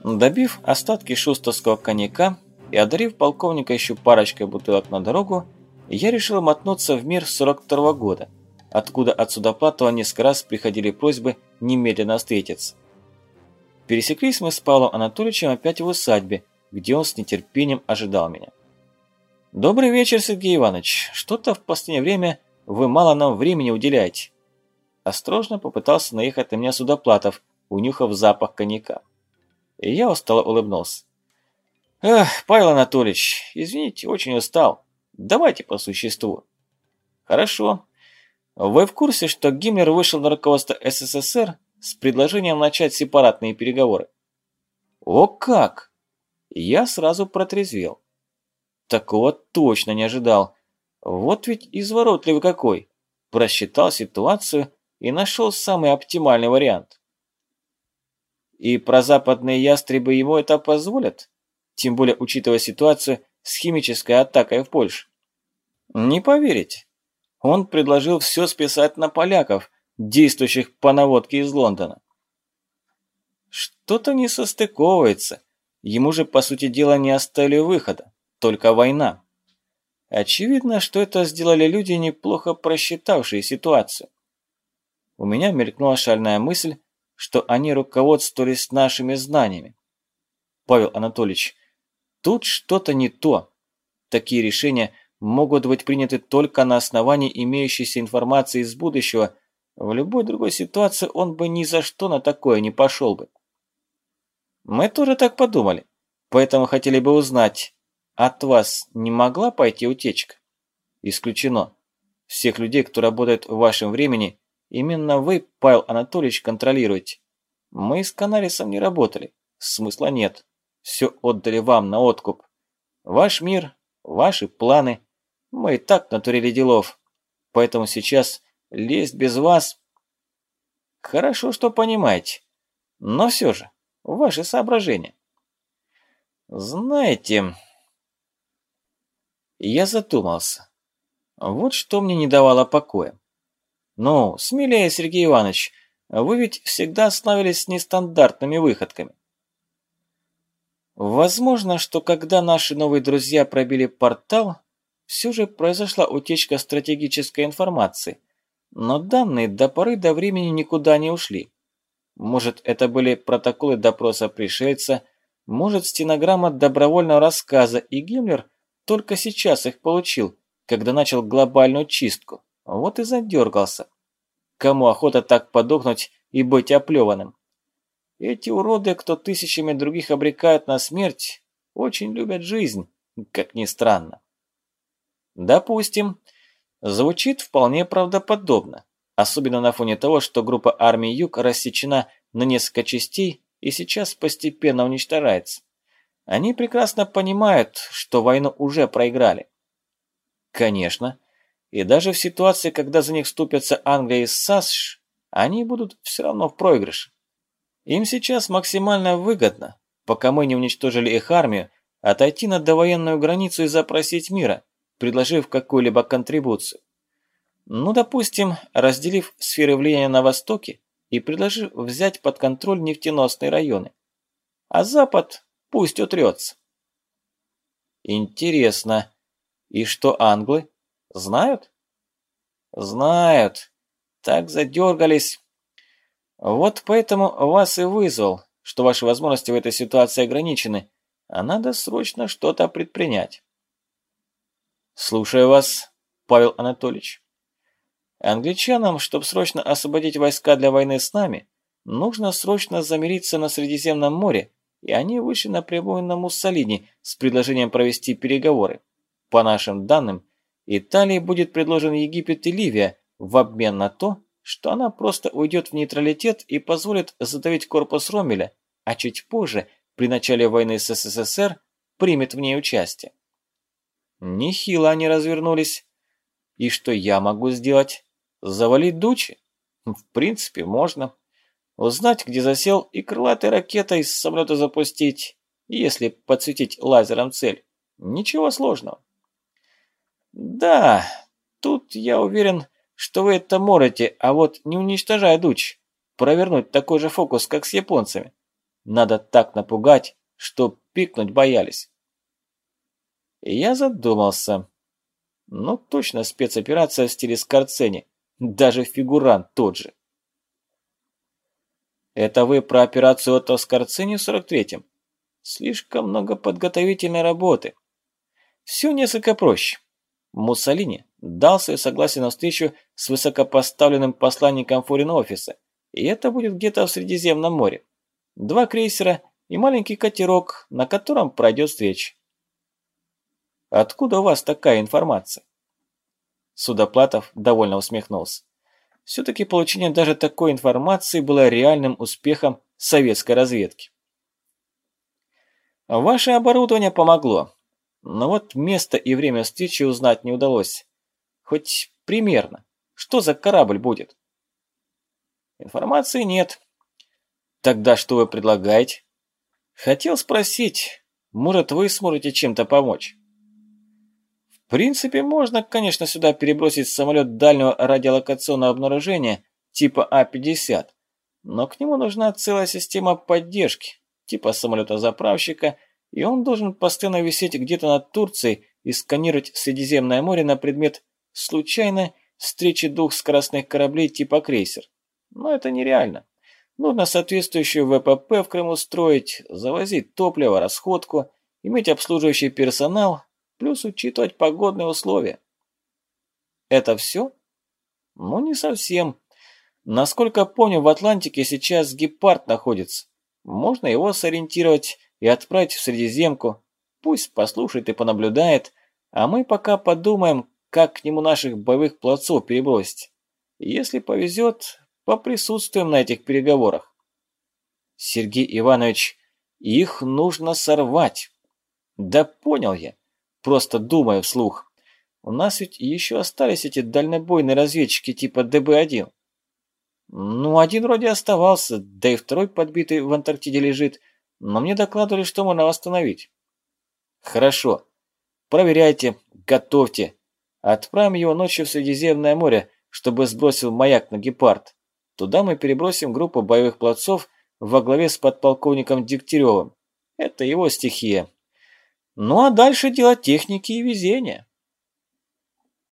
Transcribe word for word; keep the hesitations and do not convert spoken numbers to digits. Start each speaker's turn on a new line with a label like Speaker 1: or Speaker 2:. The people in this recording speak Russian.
Speaker 1: Добив остатки шустовского коньяка и одарив полковника еще парочкой бутылок на дорогу, я решил мотнуться в мир сорок второго года, откуда от Судоплатова несколько раз приходили просьбы немедленно встретиться. Пересеклись мы с Павлом Анатольевичем опять в усадьбе, где он с нетерпением ожидал меня. «Добрый вечер, Сергей Иванович. Что-то в последнее время вы мало нам времени уделяете». Осторожно попытался наехать на меня Судоплатов, унюхав запах коньяка. И я устало улыбнулся. «Эх, Павел Анатольевич, извините, очень устал. Давайте по существу». «Хорошо. Вы в курсе, что Гиммлер вышел на руководство СССР с предложением начать сепаратные переговоры?» «О как!» Я сразу протрезвел. Такого точно не ожидал. Вот ведь изворотливый какой. Просчитал ситуацию и нашел самый оптимальный вариант. И прозападные ястребы ему это позволят? Тем более, учитывая ситуацию с химической атакой в Польше. Не поверите. Он предложил все списать на поляков, действующих по наводке из Лондона. Что-то не состыковывается. Ему же, по сути дела, не оставили выхода. Только война. Очевидно, что это сделали люди, неплохо просчитавшие ситуацию. У меня мелькнула шальная мысль, что они руководствовались нашими знаниями. Павел Анатольевич, тут что-то не то. Такие решения могут быть приняты только на основании имеющейся информации из будущего. В любой другой ситуации он бы ни за что на такое не пошел бы. Мы тоже так подумали, поэтому хотели бы узнать, от вас не могла пойти утечка? Исключено. Всех людей, кто работает в вашем времени, именно вы, Павел Анатольевич, контролируете. Мы с Канарисом не работали. Смысла нет. Все отдали вам на откуп. Ваш мир, ваши планы. Мы и так натурили делов. Поэтому сейчас лезть без вас... Хорошо, что понимаете. Но все же, ваши соображения. Знаете... Я задумался. Вот что мне не давало покоя. Ну, смелее, Сергей Иванович, вы ведь всегда славились нестандартными выходками. Возможно, что когда наши новые друзья пробили портал, все же произошла утечка стратегической информации, но данные до поры до времени никуда не ушли. Может, это были протоколы допроса пришельца, может, стенограмма добровольного рассказа, и Гиммлер только сейчас их получил, когда начал глобальную чистку. Вот и задергался. Кому охота так подохнуть и быть оплеванным? Эти уроды, кто тысячами других обрекают на смерть, очень любят жизнь, как ни странно. Допустим, звучит вполне правдоподобно, особенно на фоне того, что группа армий Юг рассечена на несколько частей и сейчас постепенно уничтожается. Они прекрасно понимают, что войну уже проиграли. Конечно, и даже в ситуации, когда за них вступятся Англия и САСШ, они будут все равно в проигрыше. Им сейчас максимально выгодно, пока мы не уничтожили их армию, отойти на довоенную границу и запросить мира, предложив какую-либо контрибуцию. Ну, допустим, разделив сферы влияния на Востоке и предложив взять под контроль нефтеносные районы. А Запад пусть утрется. Интересно. И что англы? Знают? Знают. Так задергались. Вот поэтому вас и вызвал, что ваши возможности в этой ситуации ограничены, а надо срочно что-то предпринять. Слушаю вас, Павел Анатольевич. Англичанам, чтобы срочно освободить войска для войны с нами, нужно срочно замириться на Средиземном море, и они вышли напрямую на Муссолини с предложением провести переговоры. По нашим данным, Италии будет предложен Египет и Ливия в обмен на то, что она просто уйдет в нейтралитет и позволит задавить корпус Роммеля, а чуть позже, при начале войны с СССР, примет в ней участие. Нехило они развернулись. И что я могу сделать? Завалить Дучи? В принципе, можно. Узнать, где засел, и крылатой ракетой с самолета запустить, если подсветить лазером цель. Ничего сложного. Да, тут я уверен, что вы это можете, а вот не уничтожая Дуч, провернуть такой же фокус, как с японцами. Надо так напугать, что пикнуть боялись. И я задумался. Ну, точно спецоперация в стиле Скорцени. Даже фигурант тот же. Это вы про операцию Отто Скорцени в сорок третьем? Слишком много подготовительной работы. Все несколько проще. Муссолини дал свое согласие на встречу с высокопоставленным посланником форин-офиса, и это будет где-то в Средиземном море. Два крейсера и маленький катерок, на котором пройдет встреча. Откуда у вас такая информация? Судоплатов довольно усмехнулся. Все-таки получение даже такой информации было реальным успехом советской разведки. Ваше оборудование помогло, но вот место и время встречи узнать не удалось. Хоть примерно, что за корабль будет? Информации нет. Тогда что вы предлагаете? Хотел спросить, может, вы сможете чем-то помочь? В принципе, можно, конечно, сюда перебросить самолет дальнего радиолокационного обнаружения типа А пятьдесят, но к нему нужна целая система поддержки, типа самолета-заправщика, и он должен постоянно висеть где-то над Турцией и сканировать Средиземное море на предмет случайной встречи двух скоростных кораблей типа крейсер. Но это нереально. Нужно соответствующую вэ пэ пэ в Крыму строить, завозить топливо, расходку, иметь обслуживающий персонал, плюс учитывать погодные условия. Это все? Ну, не совсем. Насколько помню, в Атлантике сейчас Гепард находится. Можно его сориентировать и отправить в Средиземку. Пусть послушает и понаблюдает, а мы пока подумаем, как к нему наших боевых пловцов перебросить. Если повезет, поприсутствуем на этих переговорах. Сергей Иванович, их нужно сорвать. Да понял я. Просто думаю вслух. У нас ведь еще остались эти дальнобойные разведчики типа дэ бэ один. Ну, один вроде оставался, да и второй подбитый в Антарктиде лежит, но мне докладывали, что можно восстановить. Хорошо. Проверяйте, готовьте. Отправим его ночью в Средиземное море, чтобы сбросил маяк на Гепард. Туда мы перебросим группу боевых пловцов во главе с подполковником Дегтяревым. Это его стихия. Ну а дальше дело техники и везения.